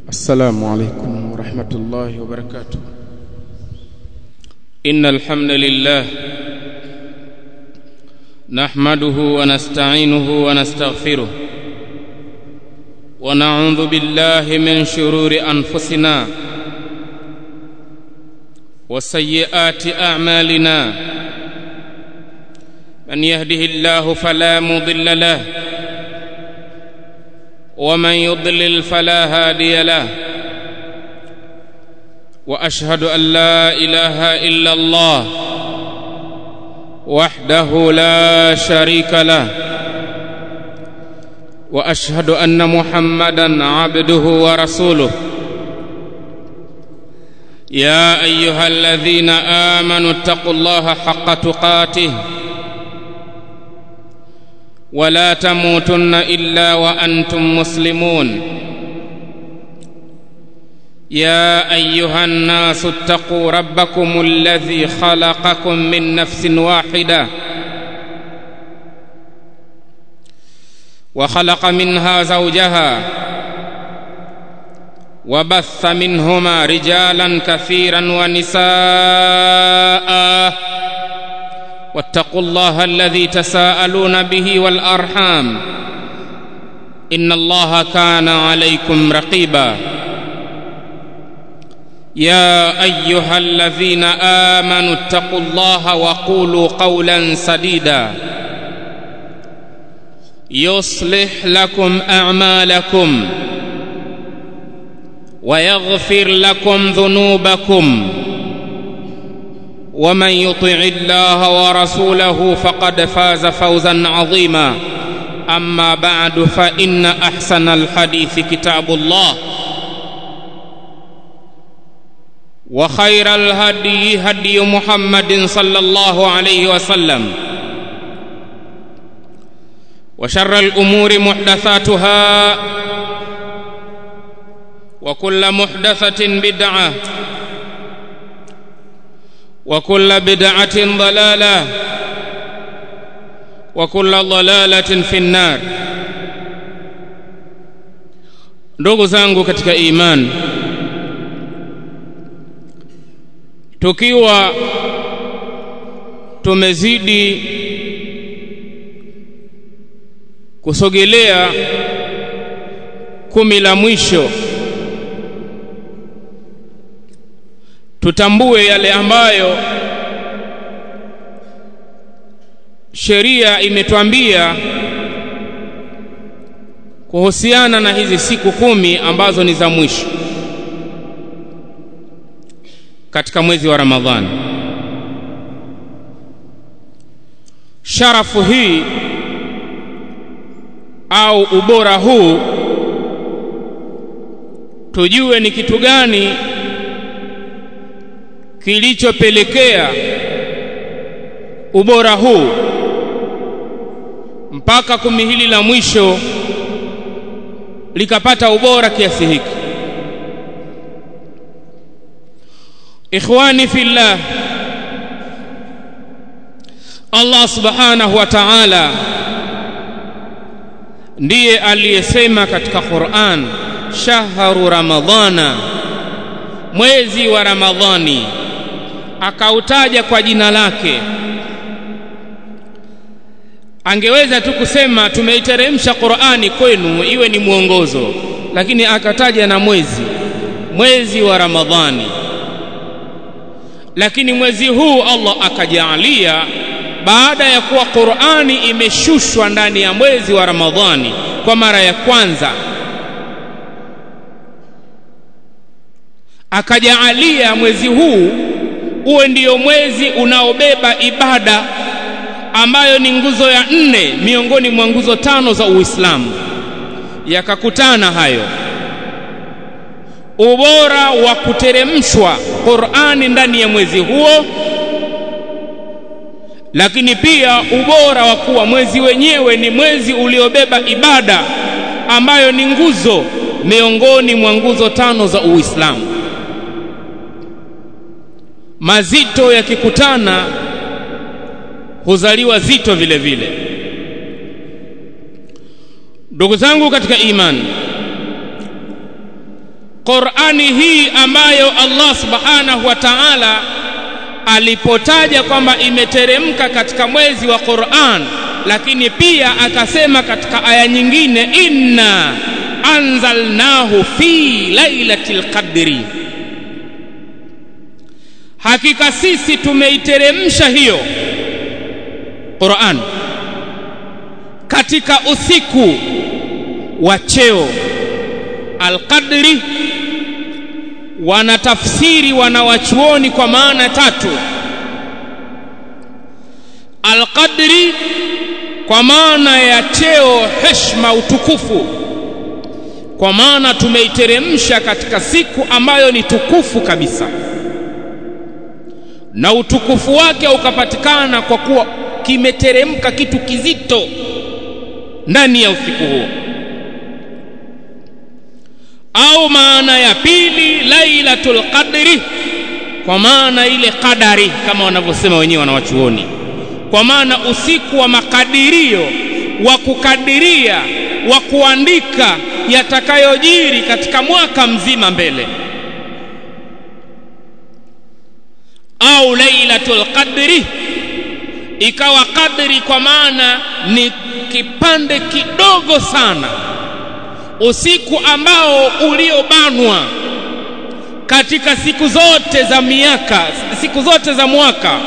السلام عليكم ورحمة الله وبركاته. إن الحمد لله نحمده ونستعينه ونستغفره ونعوذ بالله من شرور أنفسنا وسيئات أعمالنا. من يهده الله فلا مضل له ومن يضلل فلا هادي له. وأشهد أن لا إله إلا الله وحده لا شريك له، وأشهد أن محمدًا عبده ورسوله. يا أيها الذين آمنوا اتقوا الله حق تقاته ولا تموتن إلا وأنتم مسلمون. يا أيها الناس اتقوا ربكم الذي خلقكم من نفس واحدة وخلق منها زوجها وبث منهما رجالا كثيرا ونساء. واتقوا الله الذي تساءلون به والأرحام إن الله كان عليكم رقيبا. يا أيها الذين آمنوا اتقوا الله وقولوا قولا سديدا يصلح لكم أعمالكم ويغفر لكم ذنوبكم، ومن يطع الله ورسوله فقد فاز فوزا عظيما. أما بعد، فإن أحسن الحديث كتاب الله، وخير الهدي هدي محمد صلى الله عليه وسلم، وشر الأمور محدثاتها، وكل محدثة بدعة، وكل بدعة ضلالة، وكل ضلالة في النار. Ndugu zangu katika imani, tukiwa tumezidi kusogelea 10 la mwisho, tutambue yale ambayo sheria imetuambia kuhusiana na hizi siku 10 ambazo ni za mwisho katika mwezi wa Ramadhani. Sharafu hii au ubora huu, tujue ni kitu gani kilichopelekea ubora huu mpaka 10 hili la mwisho likapata ubora kiasi hiki. Ikhwani fillah, Allah subhanahu wa ta'ala ndiye aliyesema katika Qur'an, shahru ramadhana, mwezi wa Ramadhani, akautaja kwa jina lake. Angeweza tu kusema tumeiteremsha Qur'ani kwenu iwe ni mwongozo, lakini akataja na mwezi wa Ramadhani. Lakini mwezi huu Allah akajalia, baada ya kuwa Qur'ani imeshushwa ndani ya mwezi wa Ramadhani kwa mara ya kwanza, akajalia mwezi huu uwe ndio mwezi unaobeba ibada ambayo ni nguzo ya 4 miongoni mwa nguzo 5 za Uislamu. Yakakutana hayo, ubora wa kuteremshwa Qur'ani ndani ya mwezi huo, lakini pia ubora wa kuwa mwezi wenyewe ni mwezi uliobeba ibada ambayo ni nguzo miongoni mwa nguzo 5 za Uislamu. Mazito yakikutana huzaliwa zito vile vile. Ndugu zangu katika imani, Qur'ani hii ambayo Allah subhanahu wa ta'ala alipotaja kwamba imeteremka katika mwezi wa Qur'an, lakini pia akasema katika aya nyingine, inna anzalnahu fi lailatul qadri, hakika sisi tumeiteremsha hiyo Qur'an katika usiku wa cheo. Al-Qadri wanatafsiri wanawachuoni kwa maana tatu. Al-Qadri kwa maana ya cheo, heshima, utukufu, kwa maana tumeiteremsha katika siku ambayo ni tukufu kabisa, na utukufu wake ukapatikana kwa kuwa kimeteremka kitu kizito ndani ya usiku huo. Au maana ya pili, lailatul qadri, kwa maana ile qadari kama wanavyosema wenyewe wanawachuoni, kwa maana usiku wa makadirio, wa kukadiria, wa kuandika yatakayojiri katika mwaka mzima mbele. Au lailatul qadri ikawa qadri kwa maana ni kipande kidogo sana, usiku ambao uliobanwa katika siku zote za miaka, siku zote za mwaka,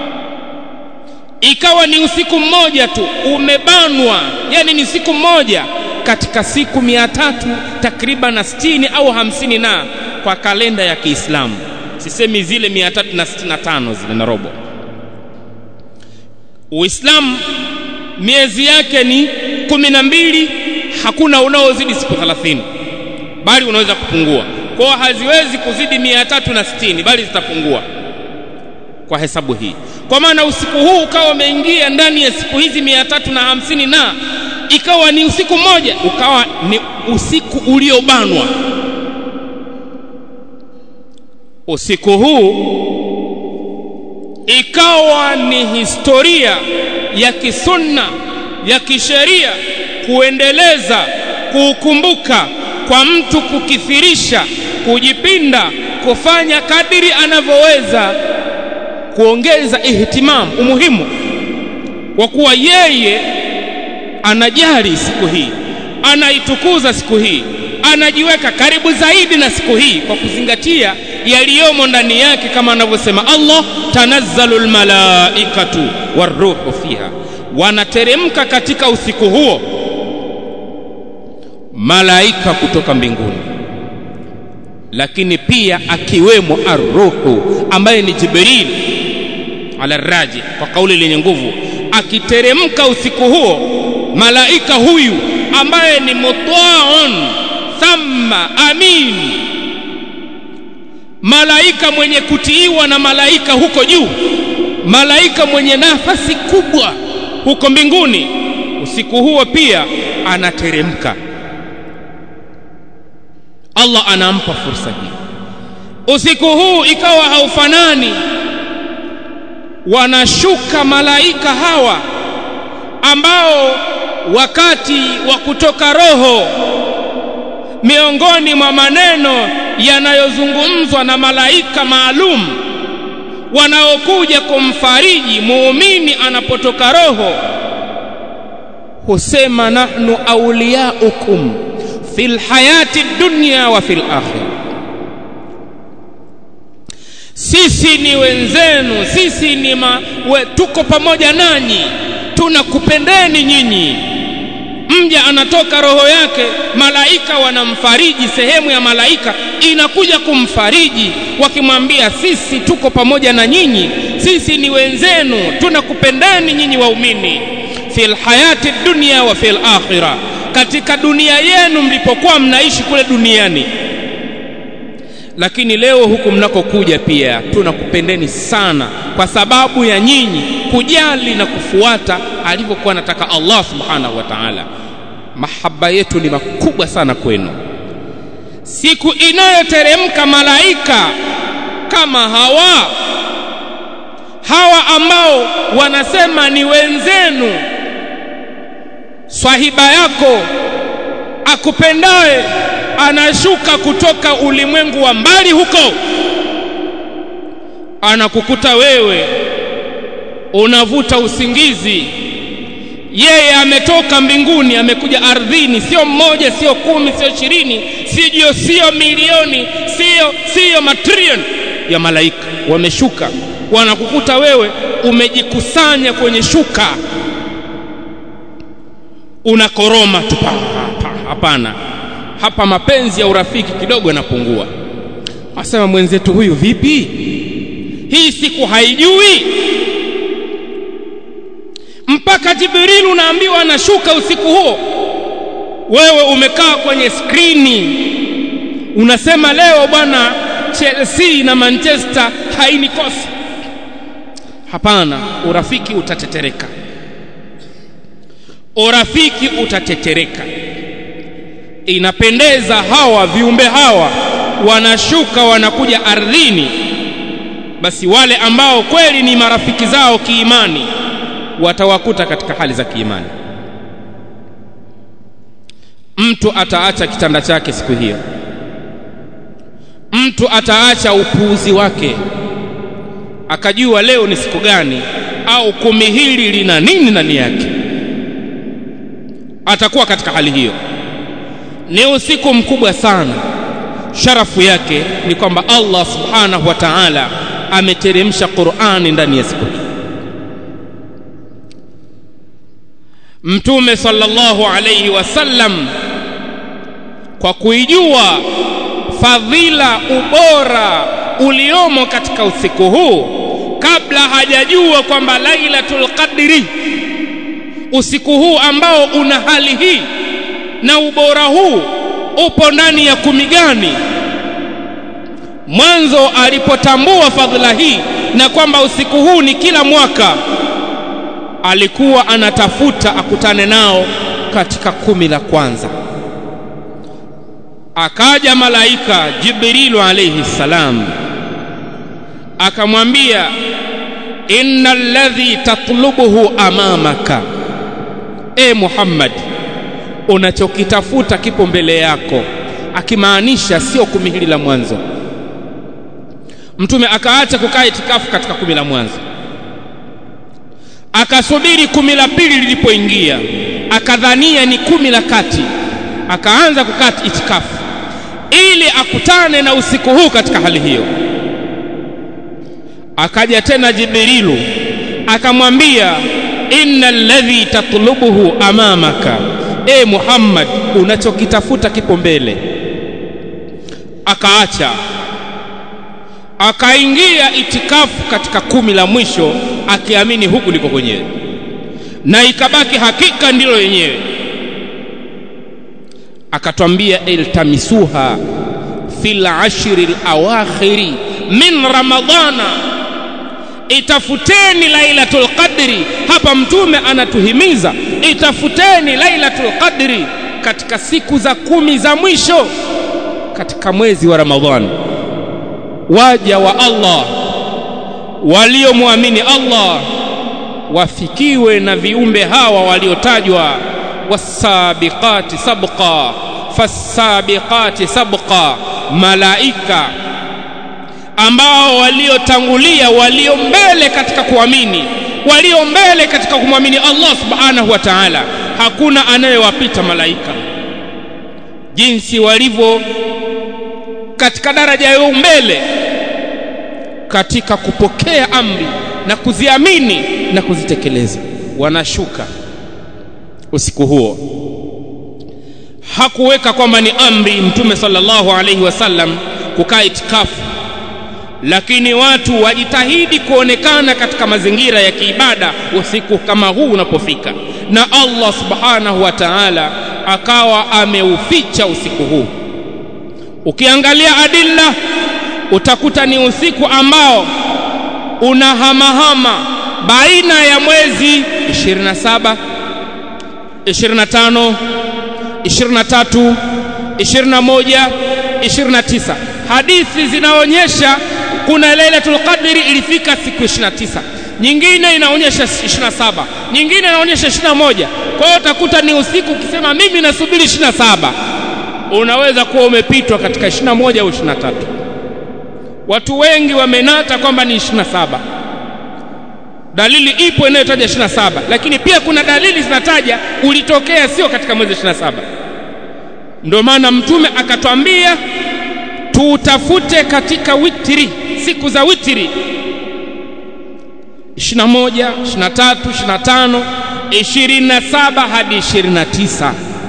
ikawa ni usiku mmoja tu umebanwa, yani ni siku moja katika siku 300 takriban 60 au 50 na kwa kalenda ya Kiislamu, sisemi zile 365 zile na robo. Uislamu miezi yake ni 12, hakuna unaozidi siku 30, bali unaweza kupungua. Kwa haziwezi kuzidi 360, bali zitapungua kwa hesabu hii. Kwa maana usiku huu ukawa umeingia ndani ya siku hizi 350 na ikawa ni usiku mmoja, ukawa ni usiku uliobanwa. Usiku huu ikawa ni historia ya kisunna, ya kisheria, kuendeleza, kukumbuka, kwa mtu kukithirisha, kujipinda, kufanya kadiri anavyoweza, kuongeza ihtimam, umuhimu wa kuwa yeye anajali siku hii, anaitukuza siku hii, anajiweka karibu zaidi na siku hii kwa kuzingatia yaliyomo ndani yake, kama anavyosema Allah, tanazzalul malaikatu waruhu fiha, wanateremka katika usiku huo malaika kutoka mbinguni, lakini pia akiwemo arruhu ambaye ni Jibril ala raji, kwa kauli lenye nguvu, akiteremka usiku huo malaika huyu ambaye ni mutwaun thumma amin, malaika mwenye kutiiwa na malaika huko juu, malaika mwenye nafasi kubwa huko mbinguni, usiku huo pia anateremka. Allah anampa fursa hii. Usiku huu ikawa haufanani, wanashuka malaika hawa ambao wakati wa kutoka roho, miongoni mwa maneno yanayozungumzwa na malaika maalum wanaokuja kumfariji muumini anapotoka roho, husema nahnu awliyaukum fil hayati dunya wa fil akhirah, sisi ni wenzenu, sisi ni tuko pamoja nanyi, tunakupendeni nyinyi. Mja anatoka roho yake, malaika wanamfariji, sehemu ya malaika inakuja kumfariji wakimwambia, sisi tuko pamoja na nyinyi, sisi ni wenzenu, tunakupendeni nyinyi waumini, fil hayati dunya wa fil akhirah, katika dunia yenu mlipokuwa mnaishi kule duniani, lakini leo huku mnakokuja pia tunakupendeni sana kwa sababu ya nyinyi kujali na kufuata alivyokuwa anataka Allah subhanahu wa ta'ala. Mahaba yetu ni makubwa sana kwenu. Siku inayoteremka malaika kama hawa ambao wanasema ni wenzenu, swahiba yako akupendaye anashuka kutoka ulimwengu wa mbali huko, anakukuta wewe unavuta usingizi. Yeye ametoka mbinguni amekuja ardhini, sio mmoja, sio 10, sio 20, sio milioni, sio matrilioni ya malaika wameshuka, wanakukuta wewe umejikusanya kwenye shuka, unakoroma tu. Hapana, hapa mapenzi ya urafiki kidogo yanapungua. Asema mwenzetu huyu vipi, hii siku haijui? Mpaka Jibril unaambiwa anashuka usiku huo, wewe umekaa kwenye skrini unasema leo bwana Chelsea na Manchester hainikosi. Hapana, urafiki utatetereka, urafiki utatetereka. Inapendeza hawa viumbe hawa wanashuka wanakuja ardhini, basi wale ambao kweli ni marafiki zao kiimani watawakuta katika hali za kiimani. Mtu ataacha kitanda chake siku hiyo, mtu ataacha upuuzi wake, akajua leo ni siku gani au kumi hili lina nini ndani yake. Atakuwa katika hali hiyo. Ni usiku mkubwa sana. Sharafu yake ni kwamba Allah subhanahu wa ta'ala ameteremsha Qur'ani ndani ya siku hii. Mtume sallallahu alayhi wasallam kwa kuijua fadhila, ubora uliomo katika usiku huu, kabla hajajua kwamba Lailatul Qadri, usiku huu ambao una hali hii na ubora huu upo ndani ya 10 gani, mwanzo alipotambua fadhila hii na kwamba usiku huu ni kila mwaka, alikuwa anatafuta akutane nao katika 10 la kwanza. Akaja malaika Jibril alayhi salam akamwambia, innal ladhi tatlubuhu amamaka, Muhammad, unachokitafuta kipo mbele yako. Akimaanisha sio 10 hili la mwanzo. Mtume akaacha kukaa itikafu katika 10 la mwanzo, akasubiri 10 la pili lilipoingia, akadhania ni 10 la kati, akaanza kukaa itikafu ili akutane na usiku huu katika hali hiyo. Akaja tena Jibrilu akamwambia, innal ladhi tatlubuhu amamaka, Muhammad, unachokitafuta kipo mbele. Akaacha, akaingia itikafu katika 10 la mwisho, akiamini huku liko kwenyewe, na ikabaki hakika ndilo yenyewe. Akatwambia, iltamisuha fil ashri al-awakhiri min ramadhana, itafuteni Lailatul Qadri. Hapa mtume anatuhimiza itafuteni Lailatul Qadri katika siku za 10 za mwisho katika mwezi wa Ramadhani. Waja wa Allah waliomwamini Allah wafikiwe na viumbe hawa waliotajwa, wasabiqati sabqa fasabiqati sabqa, malaika ambao waliotangulia, walio mbele katika kuamini, walio mbele katika kumwamini Allah subhanahu wa ta'ala. Hakuna anayewapita malaika jinsi walivyo katika daraja ya mbele katika kupokea amri na kuziamini na kuzitekeleza. Wanashuka usiku huo. Hakuweka kwamba ni amri Mtume sallallahu alayhi wasallam kukaa itikafu, lakini watu wajitahidi kuonekana katika mazingira ya kiibada usiku kama huu unapofika, na Allah subhanahu wa ta'ala akawa ameuficha usiku huu. Ukiangalia adilla utakuta ni usiku ambao unahamahama baina ya mwezi 27, 25, 23, 21, 29. Hadithi zinaonyesha kuna Lailatul Qadri ilifika siku 29, nyingine inaonyesha 27, nyingine inaonyesha 21. Kwa hiyo utakuta ni usiku, ukisema mimi nasubiri 27 unaweza kuwa umepitwa katika 21 au 23. Watu wengi wamenata kwamba ni 27. Dalili ipo inayotaja 27, lakini pia kuna dalili zinataja ulitokea sio katika mwezi 27. Ndio maana Mtume akatwambia tutafute katika witri, siku za witri 21, 23, 25, 27 hadi 29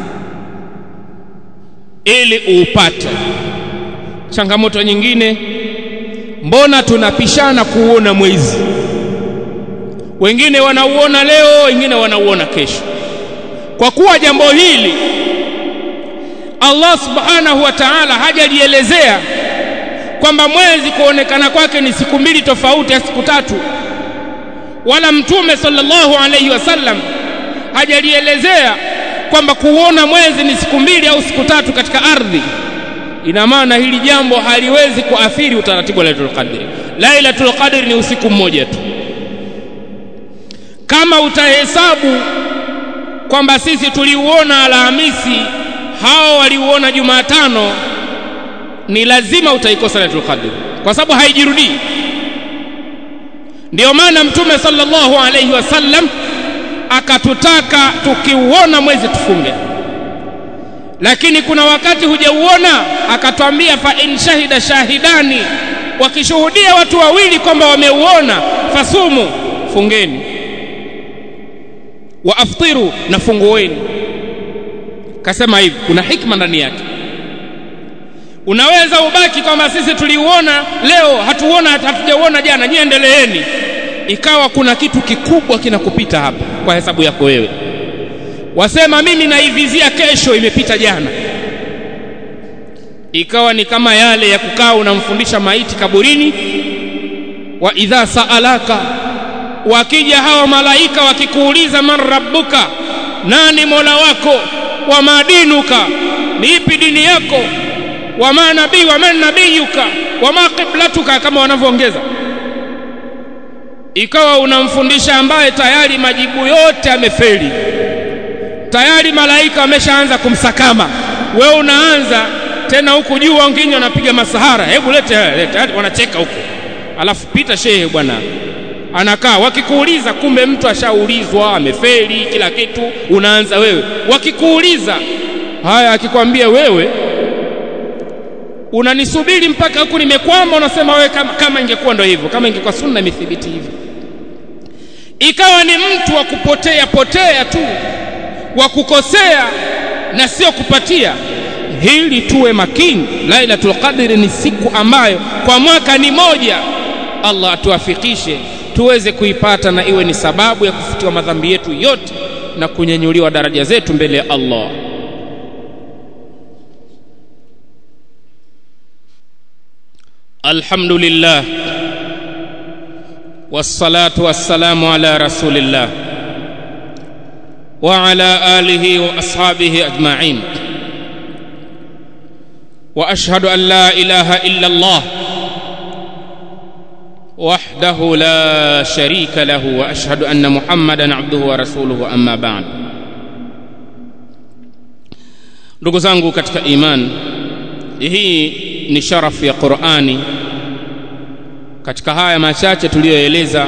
ili uupate. Changamoto nyingine, mbona tunapishana kuona mwezi? Wengine wanauona leo, wengine wanauona kesho. Kwa kuwa jambo hili Allah subhanahu wa ta'ala hajalielezea kwamba mwezi kuonekana kwake ni siku mbili tofauti ya siku tatu, wala Mtume sallallahu alayhi wasallam hajalielezea kwamba kuona mwezi ni siku mbili au siku tatu katika ardhi, ina maana hili jambo haliwezi kuathiri utaratibu wa Lailatul Qadr. Lailatul Qadr ni usiku mmoja tu. Kama utahesabu kwamba sisi tuliuona Alhamisi, hao waliuona Jumatano, ni lazima utaikosa Lailatul Qadr kwa sababu haijirudii. Ndio maana Mtume sallallahu alayhi wasallam akatutaka tukiuona mwezi tufunge. Lakini kuna wakati hujauona, akatwambia fa in shahida shahidani, wakishuhudia watu wawili kwamba wameuona, fasumu, fungeni, wa aftiru, na fungueni. Kasema hivi, kuna hikma ndani yake. Unaweza ubaki kwamba sisi tuliuona leo, hatujauona jana, nyie endeleeni. Ikawa kuna kitu kikubwa kinakupita hapa kwa hesabu yako wewe. Wasema mimi naivizia kesho, imepita jana. Ikawa ni kama yale ya kukaa unamfundisha maiti kaburini, wa idha saalaka, wakija hawa malaika wakikuuliza man rabbuka, nani mola wako, wa madinuka, ni ipi dini yako, wa ma nabii wa man nabiyuka, wa ma qiblatuka, kama wanavyoongeza. Ikawa unamfundisha ambaye tayari majibu yote amefeli, tayari malaika wameshaanza kumsakama, wewe unaanza tena huku juu, wengine wanapiga masahara, hebu lete, wanacheka huko, alafu pita shehe bwana anakaa. Wakikuuliza kumbe mtu ashaulizwa, amefeli kila kitu, unaanza wewe. Wakikuuliza haya, akikwambia wewe unanisubiri mpaka huku nimekwama, unasema wewe kama ingekuwa ndio hivyo, kama ingekuwa sunna imethibiti hivyo. Ikawa ni mtu wa kupotea tu, wa kukosea na sio kupatia. Hili tuwe makini. Lailatul Qadr ni siku ambayo kwa mwaka ni moja. Allah atuafikishe tuweze kuipata na iwe ni sababu ya kufutiwa madhambi yetu yote na kunyanyuliwa daraja zetu mbele ya Allah. Alhamdulillah wassalatu wassalamu ala rasulillah wa ala alihi wa ashabihi ajma'in, wa ashhadu an la ilaha illa Allah wahdahu la sharika lahu, wa ashhadu anna Muhammadan abduhu wa rasuluhu, amma ba'd. Ndugu zangu katika iman, hii ni sharafu ya Qur'ani. Katika haya machache tuliyoeleza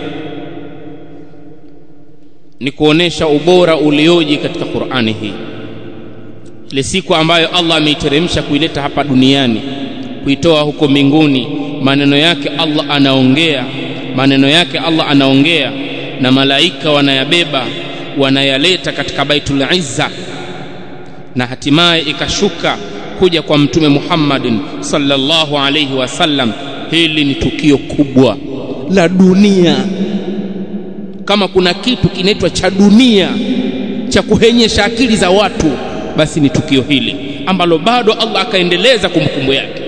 ni kuonesha ubora ulioje katika Qur'ani hii, ile siku ambayo Allah ameiteremsha kuileta hapa duniani, kuitoa huko mbinguni. Maneno yake Allah anaongea, maneno yake Allah anaongea, na malaika wanayabeba wanayaleta katika Baitul Izza, na hatimaye ikashuka kuja kwa Mtume Muhammadin sallallahu alayhi wasallam. Hili ni tukio kubwa la dunia. Kama kuna kitu kinaitwa cha dunia cha kuhenyesha akili za watu, basi ni tukio hili ambalo bado Allah akaendeleza kumbukumbu yake.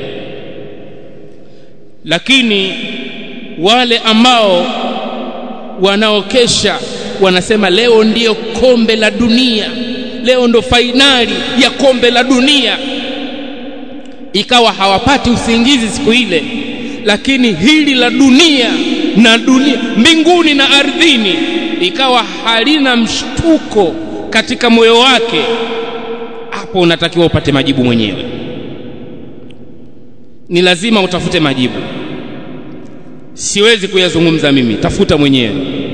Lakini wale ambao wanaokesha wanasema leo ndiyo kombe la dunia, leo ndo fainali ya kombe la dunia, ikawa hawapati usingizi siku ile. Lakini hili la dunia na dunia, mbinguni na ardhini, ikawa halina mshtuko katika moyo wake, hapo unatakiwa upate majibu mwenyewe. Ni lazima utafute majibu, siwezi kuyazungumza mimi, tafuta mwenyewe.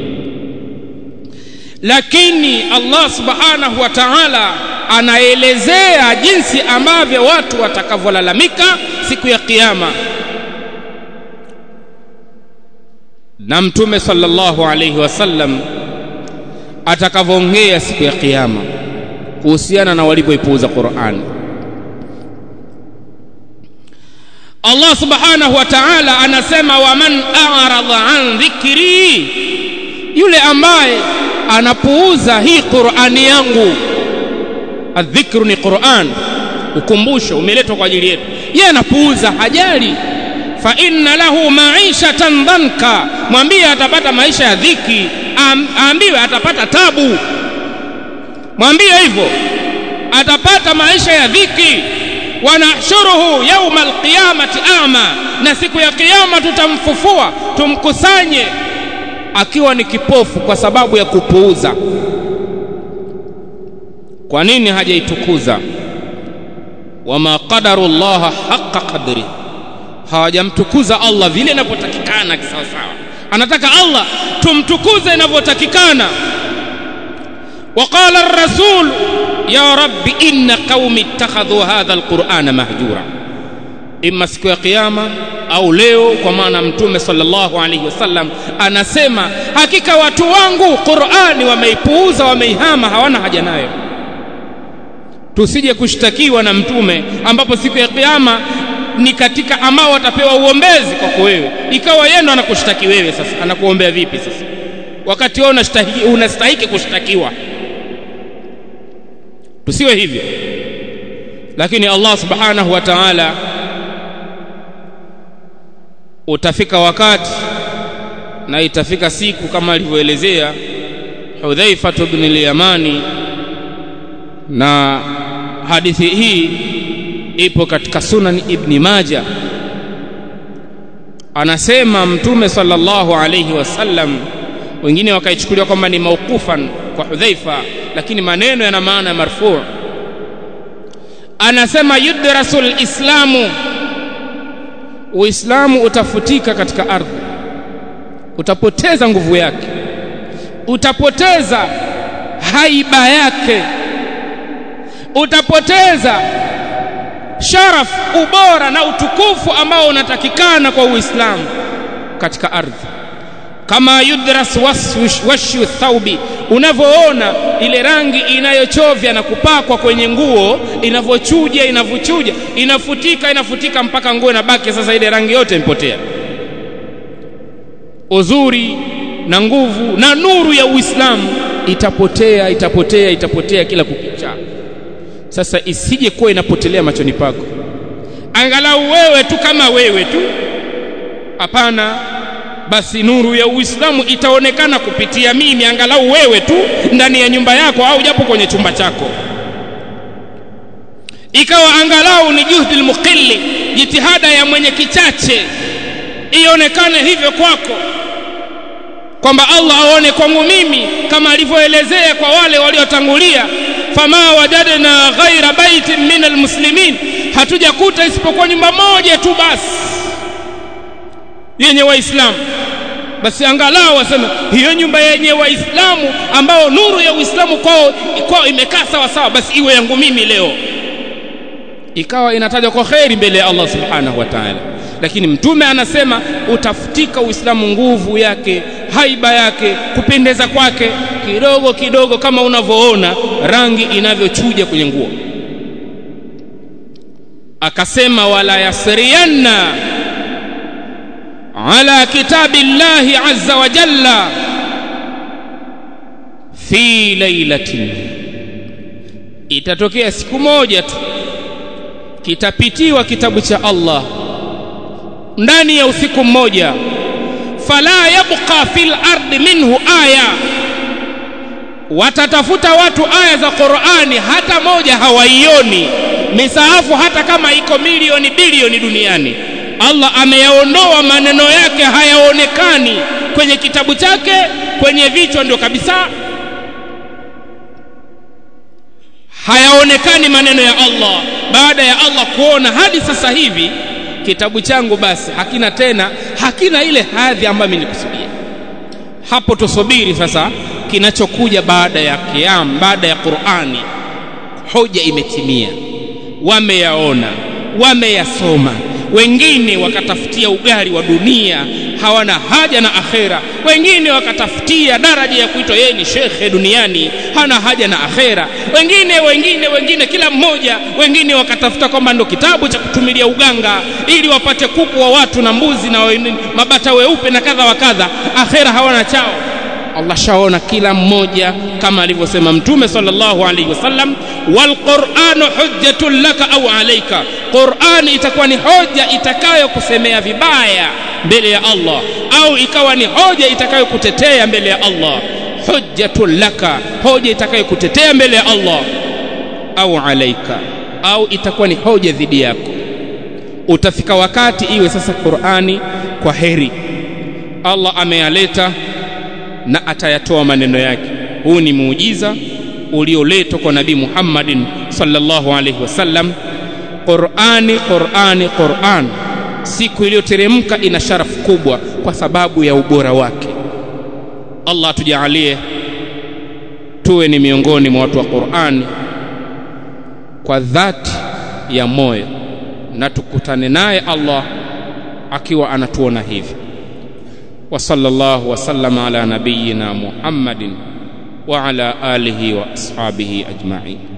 Lakini Allah subhanahu wa ta'ala anaelezea jinsi ambavyo watu watakavyolalamika siku ya kiyama, na Mtume sallallahu alayhi wasallam atakavyoongea siku ya kiyama kuhusiana na walipoipuuza Qur'an. Allah subhanahu wa ta'ala anasema, waman a'rada an dhikri, yule ambaye anapuuza hii Qur'ani yangu. Adhikru ni Qur'an, ukumbusho umeletwa kwa ajili yetu. Yeye anapuuza, hajali. Fa inna lahu ma'ishatan dhanka, mwambie atapata maisha ya dhiki, aambiwe atapata tabu, mwambie hivyo, atapata maisha ya dhiki. Wa nahshuruhu yawma alqiyamati a'ma, na siku ya kiyama tutamfufua, tumkusanye akiwa ni kipofu kwa sababu ya kupuuza. Kwa nini hajaitukuza? Wama qadarullaha haqqa qadri, hawajamtukuza Allah vile inavyotakikana kisawa sawa. Anataka Allah tumtukuze inavyotakikana. Waqala ar-rasul ya rabbi inna qaumi ittakhadhu hadha al-qur'ana mahjura. Imma siku ya kiyama au leo, kwa maana Mtume sallallahu alayhi wasallam anasema, hakika watu wangu Qur'ani wameipuuza, wameihama, hawana haja nayo. Tusije kushtakiwa na Mtume, ambapo siku ya kiyama ni katika ambao watapewa uombezi kwako wewe, ikawa yeye ndo anakushtaki wewe. Sasa anakuombea vipi sasa wakati wewe unastahili kushtakiwa? Tusiwe hivyo. Lakini Allah subhanahu wa ta'ala, utafika wakati na itafika siku kama alivyoelezea Hudhaifa ibn al-Yamani, na hadithi hii ipo katika Sunan Ibn Majah. Anasema Mtume sallallahu alayhi wasallam, wengine wakaichukulia kwamba ni mauqufan kwa Hudhaifa, lakini maneno yana maana ya marfu'. Anasema, yudrasul islamu, Uislamu utafutika katika ardhi, utapoteza nguvu yake, utapoteza haiba yake, utapoteza sharaf, ubora na utukufu ambao unatakikana kwa Uislamu katika ardhi. Kama yudras washu thawbi, unavyoona ile rangi inayochovya na kupakwa kwenye nguo inavyochuja, inafutika mpaka nguo inabaki sasa ile rangi yote imepotea. Uzuri na nguvu na nuru ya Uislamu itapotea kila kukicha. Sasa isije kuwa inapotelea machoni pako, angalau wewe tu kama wewe tu, hapana. Basi nuru ya Uislamu itaonekana kupitia mimi, angalau wewe tu ndani ya nyumba yako au japo kwenye chumba chako, ikawa angalau ni juhdi al-muqilli, jitihada ya mwenye kichache, ionekane hivyo kwako, kwamba Allah aone kwangu mimi, kama alivyoelezea kwa wale waliotangulia, fama wajadna ghaira baitin min almuslimin, hatujakuta isipokuwa nyumba moja tu basi yenye Waislamu. Basi angalau waseme hiyo nyumba yenye Waislamu ambao nuru ya Uislamu kwao imekaa sawa sawa, basi iwe yangu mimi leo, ikawa inatajwa kwa khairi mbele ya Allah subhanahu wa ta'ala. Lakini Mtume anasema utafutika Uislamu, nguvu yake, haiba yake, kupendeza kwake kidogo kama unavyoona rangi inavyochuja kwenye nguo. Akasema, wala yasriyanna ala kitabillahi azza wa jalla fi lailatin, itatokea siku moja tu kitapitiwa kitabu cha Allah ndani ya usiku mmoja. Fala yabqa fil ardi minhu aya, watatafuta watu aya za Qur'ani hata moja hawaioni, misahafu hata kama iko milioni bilioni duniani, Allah ameyaondoa maneno yake, hayaonekani kwenye kitabu chake, kwenye vichwa ndio kabisa. hayaonekani maneno ya Allah, baada ya Allah kuona hadi sasa hivi kitabu changu basi hakina ile hadhi ambayo nilikusudia, hapo tusubiri sasa kinachokuja baada ya Qiyam, baada ya Qur'ani. Hoja imetimia, wameyaona, wameyasoma, wengine wakatafutia ugali wa dunia, hawana haja na akhera. Wengine wakatafutia daraja ya kuitwa yeye ni shekhe duniani, hana haja na akhera. Wengine kila mmoja, wengine wakatafuta kwamba ndo kitabu cha kutumilia uganga ili wapate kuku wa watu na mbuzi na mabata weupe na kadha wa kadha. Akhera hawana chao. Allah shaona kila mmoja, kama alivyosema Mtume sallallahu alaihi wasallam, wal Qur'anu hujjatun laka au alayka. Qur'ani itakuwa ni hoja itakayokusemea vibaya mbele ya Allah, au ikawa ni hoja itakayokutetea mbele ya Allah. Hujjatun laka, hoja itakayokutetea mbele ya Allah, au alayka, au itakuwa ni hoja dhidi yako. Utafika wakati iwe sasa Qur'ani kwa heri Allah ameyaleta na atayatoa maneno yake. Huu ni muujiza ulioletwa kwa Nabii Muhammadin sallallahu alaihi wasallam. Qur'an siku iliyoteremka ina sharafu kubwa kwa sababu ya ubora wake. Allah atujalie tuwe ni miongoni mwa watu wa Qur'ani kwa dhati ya moyo, na tukutane naye Allah akiwa anatuona hivi. وصلى الله وسلم على نبينا محمد وعلى آله وأصحابه أجمعين.